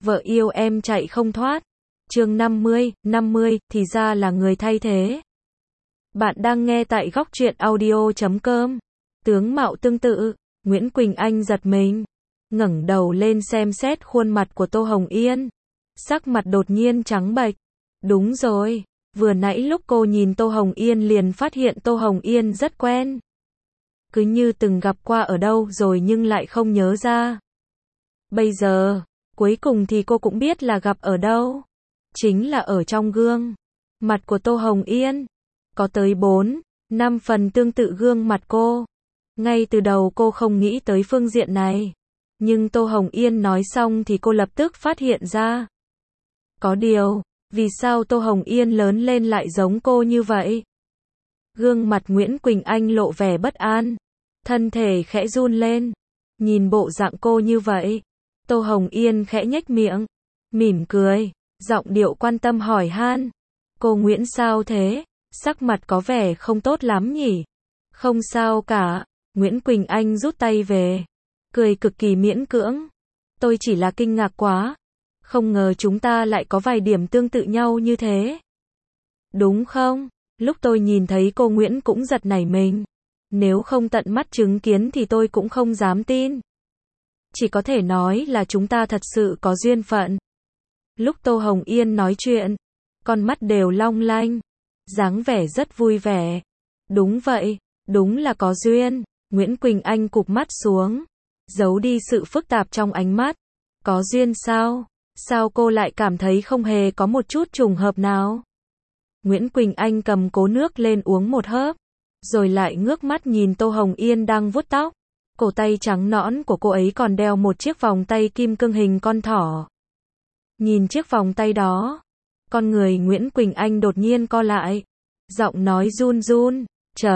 Vợ yêu em chạy không thoát. Chương 50, thì ra là người thay thế. Bạn đang nghe tại góc truyện audio.com. Tướng mạo tương tự, Nguyễn Quỳnh Anh giật mình, ngẩng đầu lên xem xét khuôn mặt của Tô Hồng Yên. Sắc mặt đột nhiên trắng bệch. Đúng rồi, vừa nãy lúc cô nhìn Tô Hồng Yên liền phát hiện Tô Hồng Yên rất quen. Cứ như từng gặp qua ở đâu rồi nhưng lại không nhớ ra. Bây giờ, cuối cùng thì cô cũng biết là gặp ở đâu. Chính là ở trong gương mặt của Tô Hồng Yên. Có tới 4-5 phần tương tự gương mặt cô. Ngay từ đầu cô không nghĩ tới phương diện này. Nhưng Tô Hồng Yên nói xong thì cô lập tức phát hiện ra. Có điều, vì sao Tô Hồng Yên lớn lên lại giống cô như vậy? Gương mặt Nguyễn Quỳnh Anh lộ vẻ bất an. Thân thể khẽ run lên. Nhìn bộ dạng cô như vậy. Tô Hồng Yên khẽ nhếch miệng. Mỉm cười. Giọng điệu quan tâm hỏi han. Cô Nguyễn sao thế? Sắc mặt có vẻ không tốt lắm nhỉ? Không sao cả. Nguyễn Quỳnh Anh rút tay về. Cười cực kỳ miễn cưỡng. Tôi chỉ là kinh ngạc quá. Không ngờ chúng ta lại có vài điểm tương tự nhau như thế. Đúng không? Lúc tôi nhìn thấy cô Nguyễn cũng giật nảy mình. Nếu không tận mắt chứng kiến thì tôi cũng không dám tin. Chỉ có thể nói là chúng ta thật sự có duyên phận. Lúc Tô Hồng Yên nói chuyện, con mắt đều long lanh, dáng vẻ rất vui vẻ. Đúng vậy, đúng là có duyên. Nguyễn Quỳnh Anh cụp mắt xuống, giấu đi sự phức tạp trong ánh mắt. Có duyên sao? Sao cô lại cảm thấy không hề có một chút trùng hợp nào? Nguyễn Quỳnh Anh cầm cốc nước lên uống một hớp, rồi lại ngước mắt nhìn Tô Hồng Yên đang vuốt tóc. Cổ tay trắng nõn của cô ấy còn đeo một chiếc vòng tay kim cương hình con thỏ. Nhìn chiếc vòng tay đó, con người Nguyễn Quỳnh Anh đột nhiên co lại. Giọng nói run run,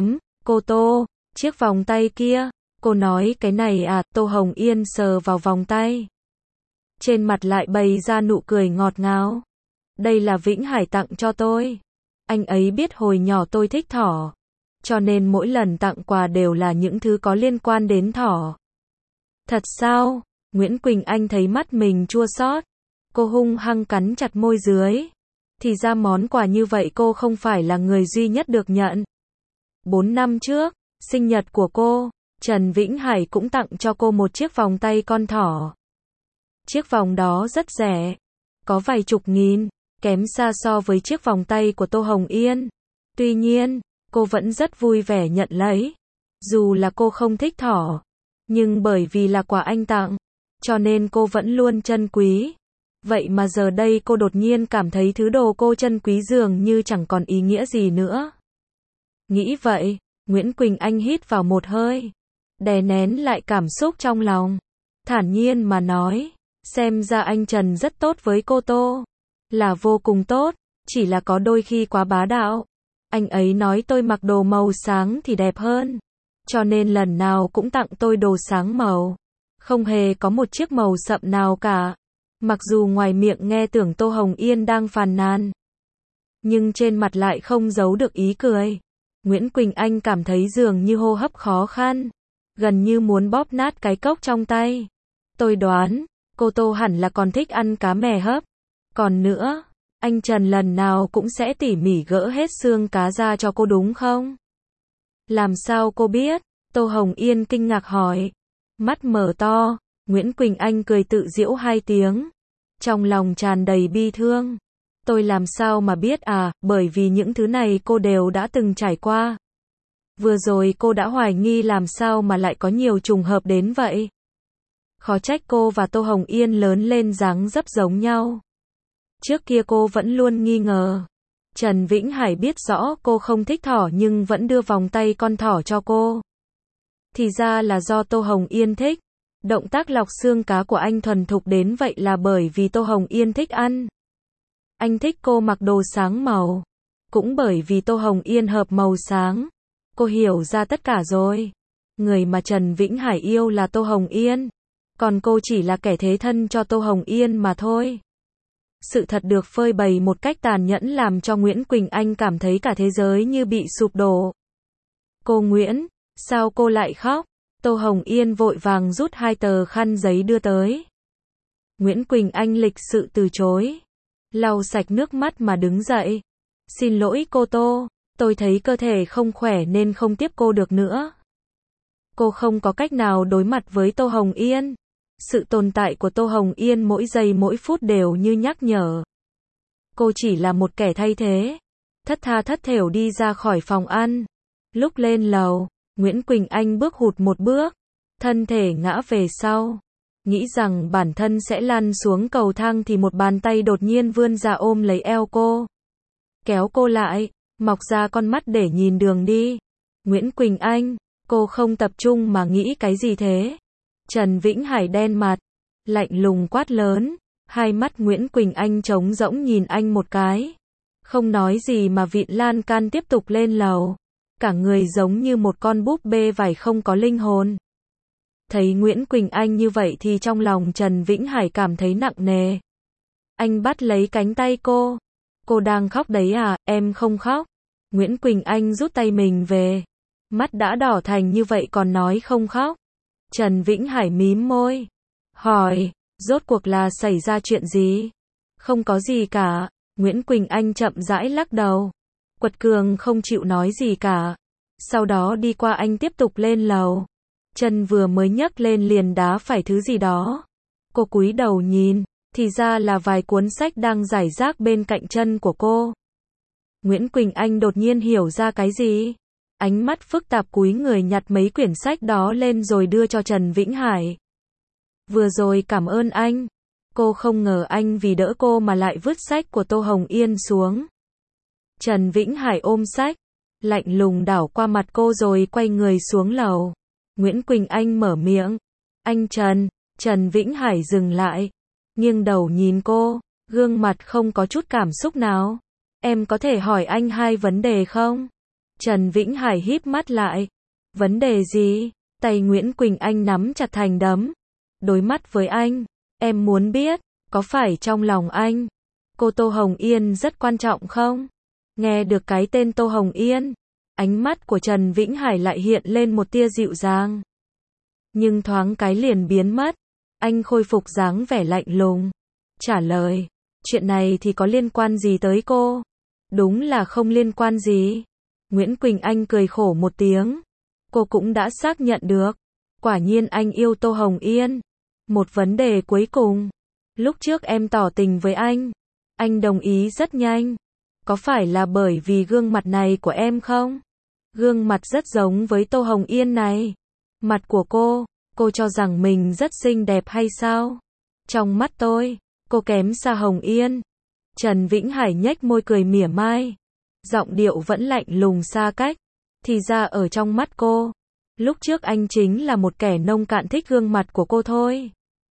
cô Tô, chiếc vòng tay kia, cô nói cái này à? Tô Hồng Yên sờ vào vòng tay. Trên mặt lại bày ra nụ cười ngọt ngào. Đây là Vĩnh Hải tặng cho tôi. Anh ấy biết hồi nhỏ tôi thích thỏ. Cho nên mỗi lần tặng quà đều là những thứ có liên quan đến thỏ. Thật sao? Nguyễn Quỳnh Anh thấy mắt mình chua xót. Cô hung hăng cắn chặt môi dưới. Thì ra món quà như vậy cô không phải là người duy nhất được nhận. 4 năm trước, sinh nhật của cô, Trần Vĩnh Hải cũng tặng cho cô một chiếc vòng tay con thỏ. Chiếc vòng đó rất rẻ, có vài chục nghìn, kém xa so với chiếc vòng tay của Tô Hồng Yên. Tuy nhiên, cô vẫn rất vui vẻ nhận lấy. Dù là cô không thích thỏ, nhưng bởi vì là quà anh tặng, cho nên cô vẫn luôn trân quý. Vậy mà giờ đây cô đột nhiên cảm thấy thứ đồ cô trân quý dường như chẳng còn ý nghĩa gì nữa. Nghĩ vậy, Nguyễn Quỳnh Anh hít vào một hơi, đè nén lại cảm xúc trong lòng. Thản nhiên mà nói, xem ra anh Trần rất tốt với cô Tô. Là vô cùng tốt, chỉ là có đôi khi quá bá đạo. Anh ấy nói tôi mặc đồ màu sáng thì đẹp hơn. Cho nên lần nào cũng tặng tôi đồ sáng màu. Không hề có một chiếc màu sậm nào cả. Mặc dù ngoài miệng nghe tưởng Tô Hồng Yên đang phàn nàn, nhưng trên mặt lại không giấu được ý cười. Nguyễn Quỳnh Anh cảm thấy dường như hô hấp khó khăn, gần như muốn bóp nát cái cốc trong tay. Tôi đoán, cô Tô hẳn là còn thích ăn cá mè hấp. Còn nữa, anh Trần lần nào cũng sẽ tỉ mỉ gỡ hết xương cá ra cho cô đúng không? Làm sao cô biết? Tô Hồng Yên kinh ngạc hỏi. Mắt mở to, Nguyễn Quỳnh Anh cười tự giễu 2 tiếng. Trong lòng tràn đầy bi thương. Tôi làm sao mà biết à, bởi vì những thứ này cô đều đã từng trải qua. Vừa rồi cô đã hoài nghi làm sao mà lại có nhiều trùng hợp đến vậy. Khó trách cô và Tô Hồng Yên lớn lên dáng dấp giống nhau. Trước kia cô vẫn luôn nghi ngờ. Trần Vĩnh Hải biết rõ cô không thích thỏ nhưng vẫn đưa vòng tay con thỏ cho cô. Thì ra là do Tô Hồng Yên thích. Động tác lọc xương cá của anh thuần thục đến vậy là bởi vì Tô Hồng Yên thích ăn. Anh thích cô mặc đồ sáng màu. Cũng bởi vì Tô Hồng Yên hợp màu sáng. Cô hiểu ra tất cả rồi. Người mà Trần Vĩnh Hải yêu là Tô Hồng Yên. Còn cô chỉ là kẻ thế thân cho Tô Hồng Yên mà thôi. Sự thật được phơi bày một cách tàn nhẫn làm cho Nguyễn Quỳnh Anh cảm thấy cả thế giới như bị sụp đổ. Cô Nguyễn, sao cô lại khóc? Tô Hồng Yên vội vàng rút 2 tờ khăn giấy đưa tới. Nguyễn Quỳnh Anh lịch sự từ chối. Lau sạch nước mắt mà đứng dậy. Xin lỗi cô Tô, tôi thấy cơ thể không khỏe nên không tiếp cô được nữa. Cô không có cách nào đối mặt với Tô Hồng Yên. Sự tồn tại của Tô Hồng Yên mỗi giây mỗi phút đều như nhắc nhở. Cô chỉ là một kẻ thay thế. Thất tha thất thểu đi ra khỏi phòng ăn. Lúc lên lầu, Nguyễn Quỳnh Anh bước hụt một bước, thân thể ngã về sau. Nghĩ rằng bản thân sẽ lăn xuống cầu thang thì một bàn tay đột nhiên vươn ra ôm lấy eo cô. Kéo cô lại, mọc ra con mắt để nhìn đường đi. Nguyễn Quỳnh Anh, cô không tập trung mà nghĩ cái gì thế? Trần Vĩnh Hải đen mặt, lạnh lùng quát lớn. Hai mắt Nguyễn Quỳnh Anh trống rỗng nhìn anh một cái. Không nói gì mà vịn lan can tiếp tục lên lầu. Cả người giống như một con búp bê vải không có linh hồn. Thấy Nguyễn Quỳnh Anh như vậy thì trong lòng Trần Vĩnh Hải cảm thấy nặng nề. Anh bắt lấy cánh tay cô. Cô đang khóc đấy à, em không khóc. Nguyễn Quỳnh Anh rút tay mình về. Mắt đã đỏ thành như vậy còn nói không khóc. Trần Vĩnh Hải mím môi. Hỏi, rốt cuộc là xảy ra chuyện gì? Không có gì cả. Nguyễn Quỳnh Anh chậm rãi lắc đầu. Quật cường không chịu nói gì cả. Sau đó đi qua anh tiếp tục lên lầu. Chân vừa mới nhấc lên liền đá phải thứ gì đó. Cô cúi đầu nhìn, thì ra là vài cuốn sách đang rải rác bên cạnh chân của cô. Nguyễn Quỳnh Anh đột nhiên hiểu ra cái gì. Ánh mắt phức tạp cúi người nhặt mấy quyển sách đó lên rồi đưa cho Trần Vĩnh Hải. Vừa rồi cảm ơn anh. Cô không ngờ anh vì đỡ cô mà lại vứt sách của Tô Hồng Yên xuống. Trần Vĩnh Hải ôm sách, lạnh lùng đảo qua mặt cô rồi quay người xuống lầu. Nguyễn Quỳnh Anh mở miệng. Anh Trần. Trần Vĩnh Hải dừng lại, nghiêng đầu nhìn cô, gương mặt không có chút cảm xúc nào. Em có thể hỏi anh hai vấn đề không? Trần Vĩnh Hải híp mắt lại. Vấn đề gì? Tay Nguyễn Quỳnh Anh nắm chặt thành đấm. Đối mắt với anh. Em muốn biết, có phải trong lòng anh, cô Tô Hồng Yên rất quan trọng không? Nghe được cái tên Tô Hồng Yên, ánh mắt của Trần Vĩnh Hải lại hiện lên một tia dịu dàng. Nhưng thoáng cái liền biến mất. Anh khôi phục dáng vẻ lạnh lùng. Trả lời, chuyện này thì có liên quan gì tới cô? Đúng là không liên quan gì. Nguyễn Quỳnh Anh cười khổ một tiếng. Cô cũng đã xác nhận được. Quả nhiên anh yêu Tô Hồng Yên. Một vấn đề cuối cùng. Lúc trước em tỏ tình với anh đồng ý rất nhanh. Có phải là bởi vì gương mặt này của em không? Gương mặt rất giống với Tô Hồng Yên này. Mặt của cô cho rằng mình rất xinh đẹp hay sao? Trong mắt tôi, cô kém xa Hồng Yên. Trần Vĩnh Hải nhếch môi cười mỉa mai. Giọng điệu vẫn lạnh lùng xa cách. Thì ra ở trong mắt cô, lúc trước anh chính là một kẻ nông cạn thích gương mặt của cô thôi.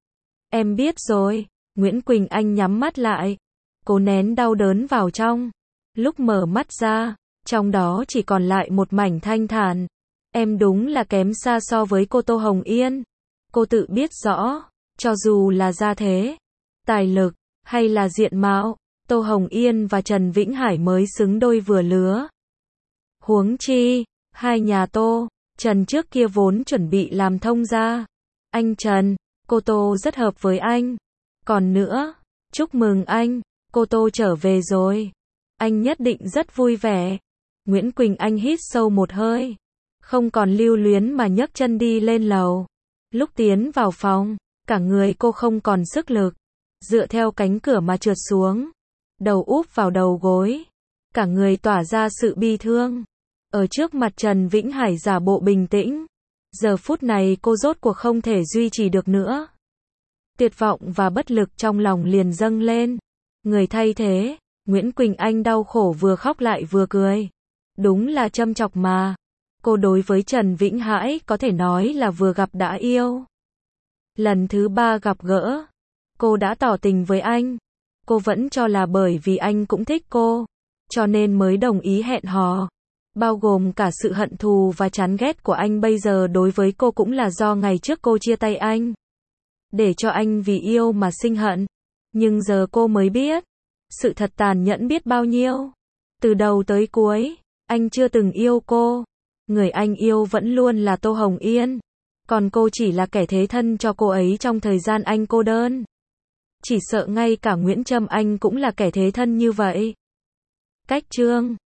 Em biết rồi. Nguyễn Quỳnh Anh nhắm mắt lại. Cô nén đau đớn vào trong. Lúc mở mắt ra, trong đó chỉ còn lại một mảnh thanh thản. Em đúng là kém xa so với cô Tô Hồng Yên. Cô tự biết rõ, cho dù là gia thế, tài lực, hay là diện mạo, Tô Hồng Yên và Trần Vĩnh Hải mới xứng đôi vừa lứa. Huống chi, hai nhà Tô, Trần trước kia vốn chuẩn bị làm thông gia. Anh Trần, cô Tô rất hợp với anh. Còn nữa, chúc mừng anh, cô Tô trở về rồi. Anh nhất định rất vui vẻ. Nguyễn Quỳnh Anh hít sâu một hơi. Không còn lưu luyến mà nhấc chân đi lên lầu. Lúc tiến vào phòng, cả người cô không còn sức lực. Dựa theo cánh cửa mà trượt xuống. Đầu úp vào đầu gối. Cả người tỏa ra sự bi thương. Ở trước mặt Trần Vĩnh Hải giả bộ bình tĩnh. Giờ phút này cô rốt cuộc không thể duy trì được nữa. Tuyệt vọng và bất lực trong lòng liền dâng lên. Người thay thế, Nguyễn Quỳnh Anh đau khổ vừa khóc lại vừa cười. Đúng là châm chọc mà. Cô đối với Trần Vĩnh Hải có thể nói là vừa gặp đã yêu. Lần thứ 3 gặp gỡ, cô đã tỏ tình với anh. Cô vẫn cho là bởi vì anh cũng thích cô, cho nên mới đồng ý hẹn hò. Bao gồm cả sự hận thù và chán ghét của anh bây giờ đối với cô cũng là do ngày trước cô chia tay anh. Để cho anh vì yêu mà sinh hận. Nhưng giờ cô mới biết, sự thật tàn nhẫn biết bao nhiêu. Từ đầu tới cuối, anh chưa từng yêu cô. Người anh yêu vẫn luôn là Tô Hồng Yên. Còn cô chỉ là kẻ thế thân cho cô ấy trong thời gian anh cô đơn. chỉ sợ ngay cả Nguyễn Trâm Anh cũng là kẻ thế thân như vậy. Cách chương